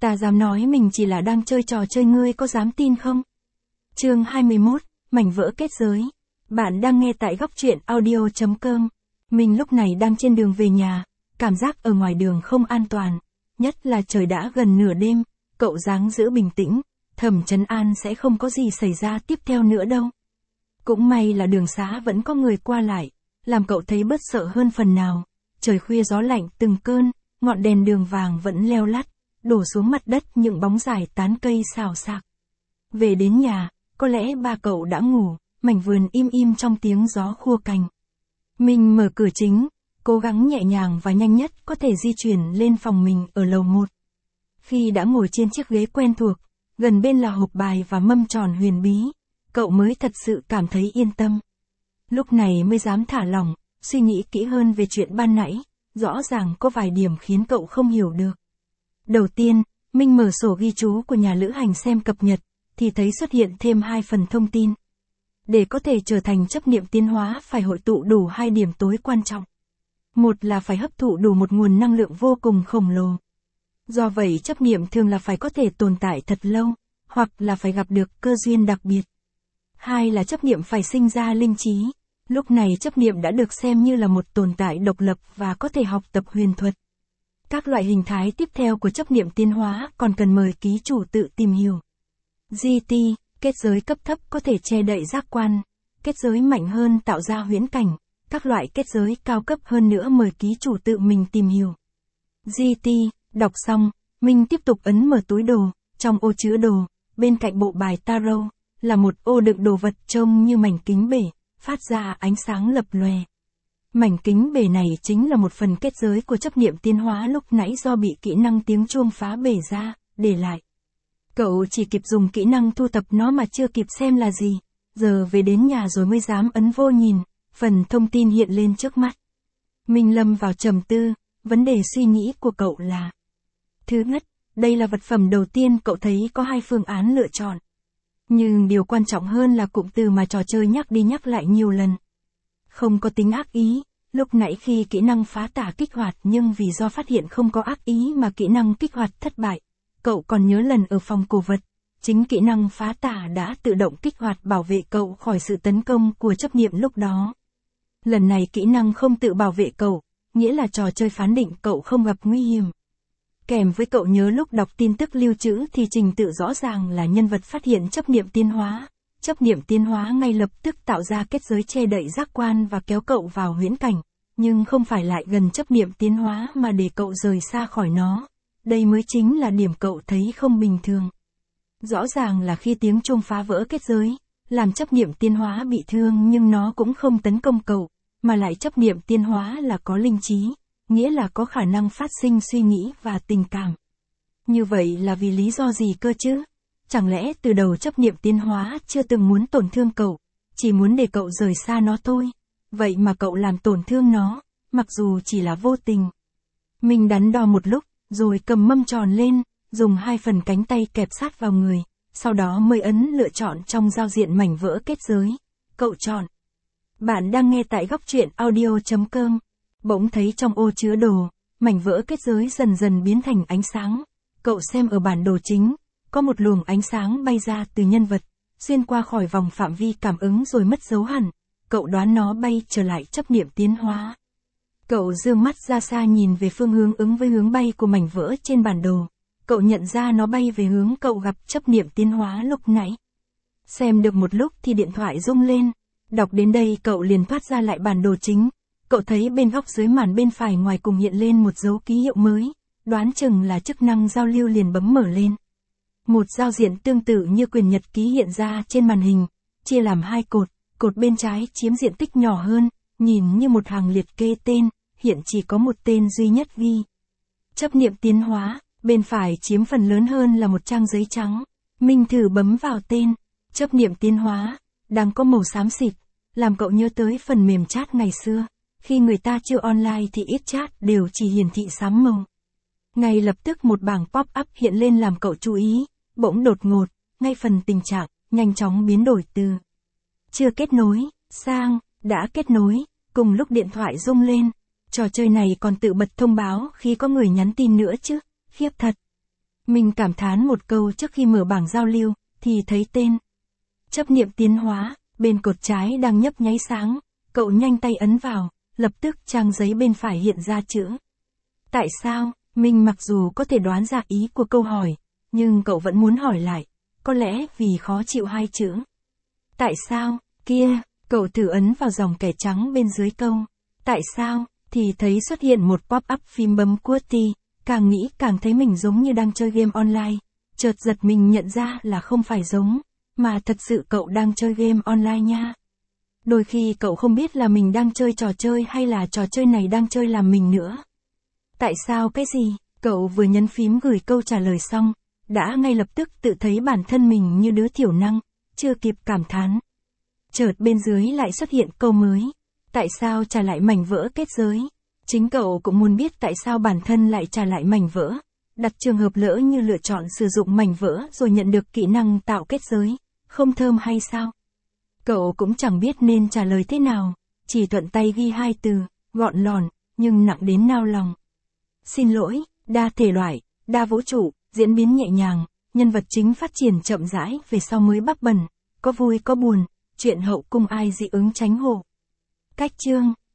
Ta dám nói mình chỉ là đang chơi trò chơi, ngươi có dám tin không? Chương 21, mảnh vỡ kết giới. Bạn đang nghe tại góc truyện audio.com. Mình lúc này đang trên đường về nhà, cảm giác ở ngoài đường không an toàn, nhất là trời đã gần nửa đêm, cậu ráng giữ bình tĩnh, thầm trấn an sẽ không có gì xảy ra tiếp theo nữa đâu. Cũng may là đường xá vẫn có người qua lại, làm cậu thấy bớt sợ hơn phần nào. Trời khuya gió lạnh từng cơn, ngọn đèn đường vàng vẫn leo lắt, đổ xuống mặt đất những bóng dài tán cây xào xạc. Về đến nhà, có lẽ ba cậu đã ngủ, mảnh vườn im im trong tiếng gió khua cành. Mình mở cửa chính, cố gắng nhẹ nhàng và nhanh nhất có thể di chuyển lên phòng mình ở lầu 1. Khi đã ngồi trên chiếc ghế quen thuộc, gần bên là hộp bài và mâm tròn huyền bí, cậu mới thật sự cảm thấy yên tâm. Lúc này mới dám thả lỏng, suy nghĩ kỹ hơn về chuyện ban nãy, rõ ràng có vài điểm khiến cậu không hiểu được. Đầu tiên, Minh mở sổ ghi chú của nhà lữ hành xem cập nhật, thì thấy xuất hiện thêm 2 phần thông tin. Để có thể trở thành chấp niệm tiến hóa phải hội tụ đủ 2 điểm tối quan trọng. Một là phải hấp thụ đủ một nguồn năng lượng vô cùng khổng lồ. Do vậy chấp niệm thường là phải có thể tồn tại thật lâu, hoặc là phải gặp được cơ duyên đặc biệt. Hai là chấp niệm phải sinh ra linh trí. Lúc này chấp niệm đã được xem như là một tồn tại độc lập và có thể học tập huyền thuật. Các loại hình thái tiếp theo của chấp niệm tiến hóa còn cần mời ký chủ tự tìm hiểu. GT, kết giới cấp thấp có thể che đậy giác quan, kết giới mạnh hơn tạo ra huyễn cảnh, các loại kết giới cao cấp hơn nữa mời ký chủ tự mình tìm hiểu. GT, đọc xong, Minh tiếp tục ấn mở túi đồ, trong ô chứa đồ, bên cạnh bộ bài tarot, là một ô đựng đồ vật trông như mảnh kính bể, phát ra ánh sáng lập lòe. Mảnh kính bể này chính là một phần kết giới của chấp niệm tiến hóa lúc nãy do bị kỹ năng tiếng chuông phá bể ra, để lại. Cậu chỉ kịp dùng kỹ năng thu thập nó mà chưa kịp xem là gì, giờ về đến nhà rồi mới dám ấn vô nhìn, phần thông tin hiện lên trước mắt. Minh lâm vào trầm tư, vấn đề suy nghĩ của cậu là: thứ nhất, đây là vật phẩm đầu tiên cậu thấy có 2 phương án lựa chọn. Nhưng điều quan trọng hơn là cụm từ mà trò chơi nhắc đi nhắc lại nhiều lần. Không có tính ác ý, lúc nãy khi kỹ năng phá tả kích hoạt nhưng vì do phát hiện không có ác ý mà kỹ năng kích hoạt thất bại. Cậu còn nhớ lần ở phòng cổ vật, chính kỹ năng phá tả đã tự động kích hoạt bảo vệ cậu khỏi sự tấn công của chấp niệm lúc đó. Lần này kỹ năng không tự bảo vệ cậu, nghĩa là trò chơi phán định cậu không gặp nguy hiểm. Kèm với cậu nhớ lúc đọc tin tức lưu trữ thì trình tự rõ ràng là nhân vật phát hiện chấp niệm tiến hóa. Chấp niệm tiến hóa ngay lập tức tạo ra kết giới che đậy giác quan và kéo cậu vào huyễn cảnh, nhưng không phải lại gần chấp niệm tiến hóa mà để cậu rời xa khỏi nó. Đây mới chính là điểm cậu thấy không bình thường. Rõ ràng là khi tiếng chuông phá vỡ kết giới, làm chấp niệm tiến hóa bị thương nhưng nó cũng không tấn công cậu, mà lại chấp niệm tiến hóa là có linh trí, nghĩa là có khả năng phát sinh suy nghĩ và tình cảm. Như vậy là vì lý do gì cơ chứ? Chẳng lẽ từ đầu chấp niệm tiến hóa chưa từng muốn tổn thương cậu, chỉ muốn để cậu rời xa nó thôi, vậy mà cậu làm tổn thương nó, mặc dù chỉ là vô tình. Mình đắn đo một lúc, rồi cầm mâm tròn lên, dùng 2 phần cánh tay kẹp sát vào người, sau đó mới ấn lựa chọn trong giao diện mảnh vỡ kết giới. Cậu chọn. Bạn đang nghe tại góc truyện audio.com. Bỗng thấy trong ô chứa đồ, mảnh vỡ kết giới dần dần biến thành ánh sáng. Cậu xem ở bản đồ chính, có một luồng ánh sáng bay ra từ nhân vật, xuyên qua khỏi vòng phạm vi cảm ứng rồi mất dấu hẳn. Cậu đoán nó bay trở lại chấp niệm tiến hóa. Cậu dương mắt ra xa nhìn về phương hướng ứng với hướng bay của mảnh vỡ trên bản đồ. Cậu nhận ra nó bay về hướng cậu gặp chấp niệm tiến hóa lúc nãy. Xem được một lúc thì điện thoại rung lên. Đọc đến đây cậu liền thoát ra lại bản đồ chính. Cậu thấy bên góc dưới màn bên phải ngoài cùng hiện lên một dấu ký hiệu mới. Đoán chừng là chức năng giao lưu, liền bấm mở lên. Một giao diện tương tự như quyền nhật ký hiện ra trên màn hình, chia làm 2 cột. Cột bên trái chiếm diện tích nhỏ hơn, nhìn như một hàng liệt kê tên, hiện chỉ có một tên duy nhất ghi: chấp niệm tiến hóa. Bên phải chiếm phần lớn hơn là một trang giấy trắng. Minh thử bấm vào tên chấp niệm tiến hóa, đang có màu xám xịt, làm cậu nhớ tới phần mềm chat ngày xưa. Khi người ta chưa online thì ít chat đều chỉ hiển thị xám màu. Ngay lập tức một bảng pop-up hiện lên làm cậu chú ý, bỗng đột ngột, ngay phần tình trạng, nhanh chóng biến đổi từ chưa kết nối, sang đã kết nối, cùng lúc điện thoại rung lên. Trò chơi này còn tự bật thông báo khi có người nhắn tin nữa chứ, khiếp thật. Mình cảm thán một câu trước khi mở bảng giao lưu, thì thấy tên. Chấp niệm tiến hóa, bên cột trái đang nhấp nháy sáng, cậu nhanh tay ấn vào, lập tức trang giấy bên phải hiện ra chữ. Tại sao? Mình mặc dù có thể đoán ra ý của câu hỏi, nhưng cậu vẫn muốn hỏi lại, có lẽ vì khó chịu hai chữ. Tại sao? Kia, cậu thử ấn vào dòng kẻ trắng bên dưới câu. Tại sao? Thì thấy xuất hiện một pop-up phím bấm QWERTY, càng nghĩ càng thấy mình giống như đang chơi game online. Chợt giật mình nhận ra là không phải giống, mà thật sự cậu đang chơi game online nha. Đôi khi cậu không biết là mình đang chơi trò chơi hay là trò chơi này đang chơi làm mình nữa. Tại sao cái gì? Cậu vừa nhấn phím gửi câu trả lời xong, đã ngay lập tức tự thấy bản thân mình như đứa thiểu năng, chưa kịp cảm thán. Chợt bên dưới lại xuất hiện câu mới. Tại sao trả lại mảnh vỡ kết giới? Chính cậu cũng muốn biết tại sao bản thân lại trả lại mảnh vỡ. Đặt trường hợp lỡ như lựa chọn sử dụng mảnh vỡ rồi nhận được kỹ năng tạo kết giới. Không thơm hay sao? Cậu cũng chẳng biết nên trả lời thế nào. Chỉ thuận tay ghi hai từ, gọn lòn, nhưng nặng đến nao lòng. Xin lỗi, đa thể loại, đa vũ trụ, diễn biến nhẹ nhàng, nhân vật chính phát triển chậm rãi về sau mới bắp bần, có vui có buồn, chuyện hậu cung ai dị ứng tránh hộ. Cách chương